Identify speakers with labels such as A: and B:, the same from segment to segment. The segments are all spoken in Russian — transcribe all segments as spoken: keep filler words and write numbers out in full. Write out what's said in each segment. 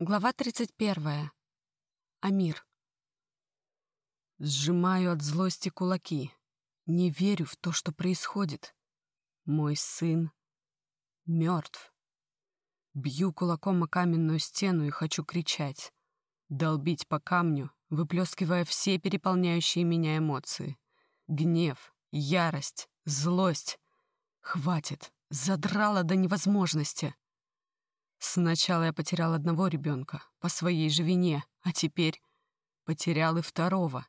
A: Глава тридцать первая. Амир. Сжимаю от злости кулаки. Не верю в то, что происходит. Мой сын мертв. Бью кулаком о каменную стену и хочу кричать. Долбить по камню, выплескивая все переполняющие меня эмоции. Гнев, ярость, злость. Хватит, задрала до невозможности. Сначала я потерял одного ребенка по своей же вине, а теперь потерял и второго.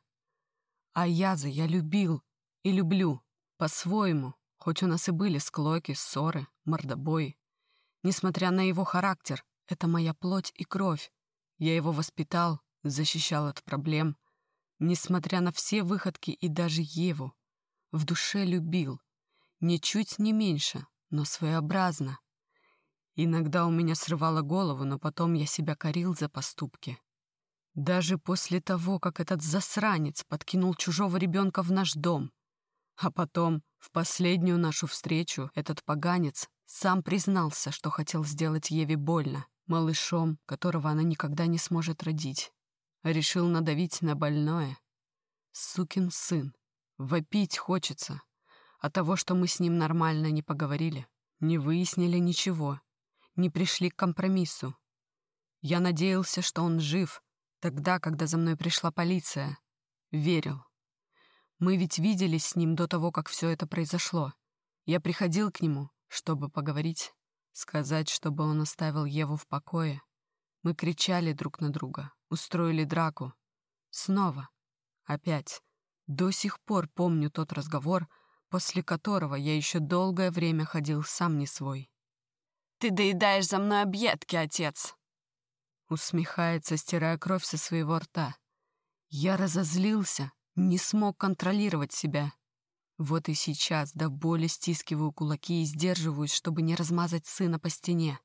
A: Аяза я любил и люблю по-своему, хоть у нас и были склоки, ссоры, мордобои. Несмотря на его характер, это моя плоть и кровь. Я его воспитал, защищал от проблем. Несмотря на все выходки и даже Еву, в душе любил. Ничуть не меньше, но своеобразно. Иногда у меня срывало голову, но потом я себя корил за поступки. Даже после того, как этот засранец подкинул чужого ребенка в наш дом. А потом, в последнюю нашу встречу, этот поганец сам признался, что хотел сделать Еве больно, малышом, которого она никогда не сможет родить. Решил надавить на больное. Сукин сын. Вопить хочется. От того, что мы с ним нормально не поговорили, не выяснили ничего. Не пришли к компромиссу. Я надеялся, что он жив, тогда, когда за мной пришла полиция. Верил. Мы ведь виделись с ним до того, как все это произошло. Я приходил к нему, чтобы поговорить, сказать, чтобы он оставил Еву в покое. Мы кричали друг на друга, устроили драку. Снова. Опять. До сих пор помню тот разговор, после которого я еще долгое время ходил сам не свой.
B: «Ты доедаешь за мной объедки, отец!»
A: Усмехается, стирая кровь со своего рта. Я разозлился, не смог контролировать себя. Вот и сейчас до боли стискиваю кулаки и сдерживаюсь, чтобы не размазать сына по стене.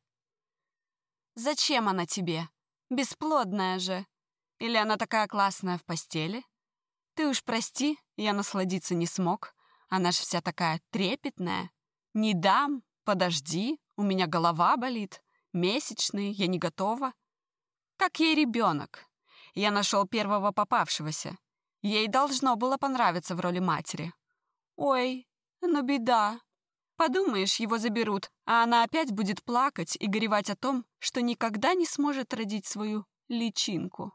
B: «Зачем она тебе? Бесплодная же! Или она такая классная в постели? Ты уж прости, я насладиться не смог. Она ж вся такая трепетная. Не дам, подожди. У меня голова болит, месячные, я не готова. Как ей ребенок? Я нашел первого попавшегося. Ей должно было понравиться в роли матери. Ой, ну беда. Подумаешь, его заберут, а она опять будет плакать и горевать о том, что никогда не сможет родить свою личинку.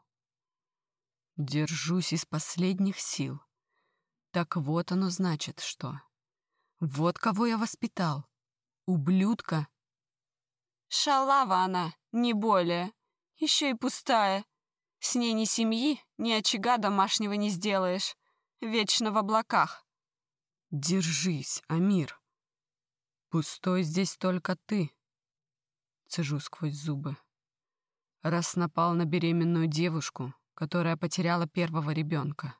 A: Держусь из последних сил. Так вот оно значит что. Вот кого я воспитал. Ублюдка.
B: Шалава она, не более. Еще и пустая. С ней ни семьи, ни очага домашнего не сделаешь. Вечно в облаках.
A: Держись, Амир. Пустой здесь только ты. Цежу сквозь зубы. Раз напал на беременную девушку, которая потеряла первого ребенка.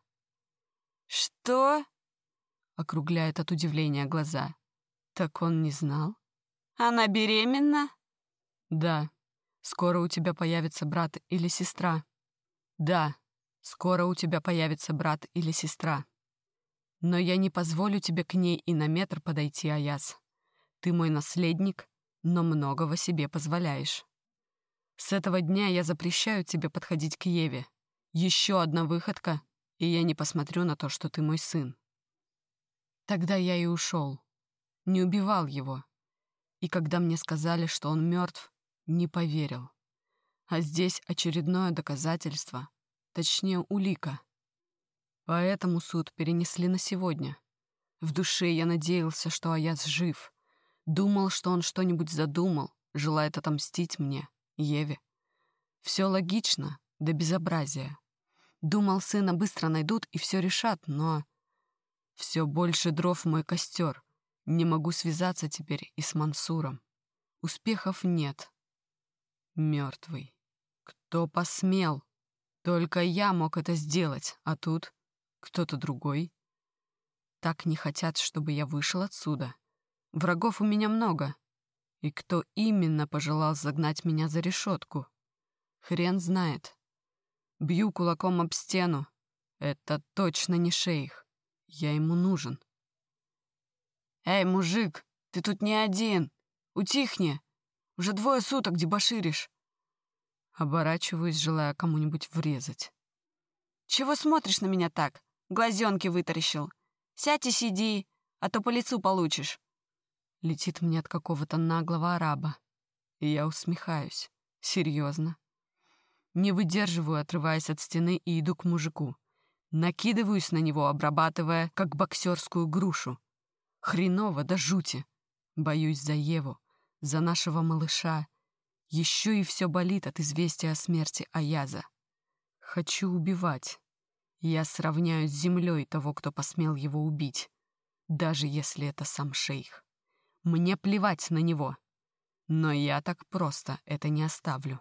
B: Что?
A: Округляет от удивления глаза. Так он не знал?
B: Она беременна?
A: Да. Скоро у тебя появится брат или сестра. Да. Скоро у тебя появится брат или сестра. Но я не позволю тебе к ней и на метр подойти, Аяз. Ты мой наследник, но многого себе позволяешь. С этого дня я запрещаю тебе подходить к Еве. Еще одна выходка, и я не посмотрю на то, что ты мой сын. Тогда я и ушел. Не убивал его. И когда мне сказали, что он мертв, не поверил. А здесь очередное доказательство, точнее улика. Поэтому суд перенесли на сегодня. В душе я надеялся, что Аяз жив. Думал, что он что-нибудь задумал, желает отомстить мне, Еве. Все логично, до безобразия. Думал, сына быстро найдут и все решат, но... Все больше дров в мой костер. Не могу связаться теперь и с Мансуром. Успехов нет. Мертвый. Кто посмел? Только я мог это сделать, а тут кто-то другой. Так не хотят, чтобы я вышел отсюда. Врагов у меня много. И кто именно пожелал загнать меня за решетку? Хрен знает. Бью кулаком об стену. Это точно не шейх. Я ему нужен.
B: «Эй, мужик, ты тут не один. Утихни. Уже двое суток дебоширишь».
A: Оборачиваюсь, желая кому-нибудь врезать.
B: «Чего смотришь на меня так? Глазенки вытаращил. Сядь и сиди, а то по лицу получишь».
A: Летит мне от какого-то наглого араба. И я усмехаюсь. Серьезно. Не выдерживаю, отрываясь от стены, и иду к мужику. Накидываюсь на него, обрабатывая, как боксерскую грушу. Хреново до жути. Боюсь за Еву, за нашего малыша. Еще и все болит от известия о смерти Аяза. Хочу убивать. Я сравняю с землей того, кто посмел его убить. Даже если это сам шейх. Мне плевать на него. Но я так просто это не оставлю.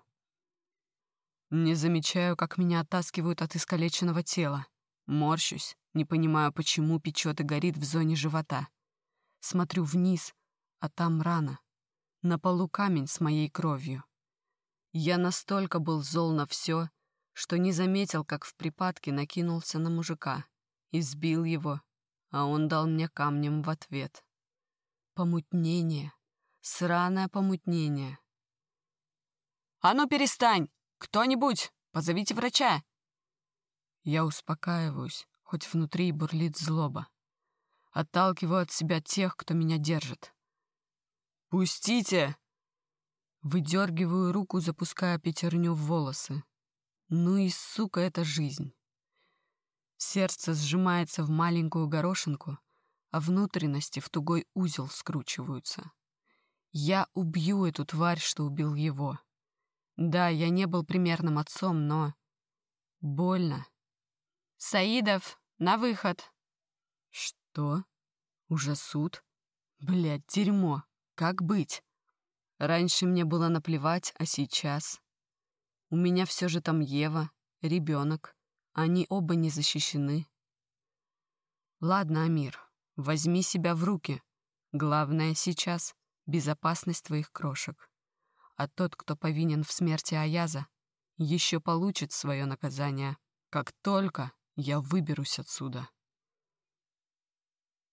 A: Не замечаю, как меня оттаскивают от искалеченного тела. Морщусь, не понимаю, почему печет и горит в зоне живота. Смотрю вниз, а там рана. На полу камень с моей кровью. Я настолько был зол на все, что не заметил, как в припадке накинулся на мужика, избил его, а он дал мне камнем в ответ. Помутнение, сраное помутнение.
B: «А ну перестань! Кто-нибудь, позовите врача!»
A: Я успокаиваюсь, хоть внутри бурлит злоба. Отталкиваю от себя тех, кто меня держит. «Пустите!» Выдергиваю руку, запуская пятерню в волосы. Ну и, сука, это жизнь. Сердце сжимается в маленькую горошинку, а внутренности в тугой узел скручиваются. Я убью эту тварь, что убил его. Да, я не был примерным отцом, но... больно.
B: «Саидов, на выход!»
A: Что? Уже суд? Блядь, дерьмо. Как быть? Раньше мне было наплевать, а сейчас... У меня все же там Ева, ребенок. Они оба не защищены. Ладно, Амир, возьми себя в руки. Главное сейчас — безопасность твоих крошек. А тот, кто повинен в смерти Аяза, еще получит свое наказание, как только я выберусь отсюда.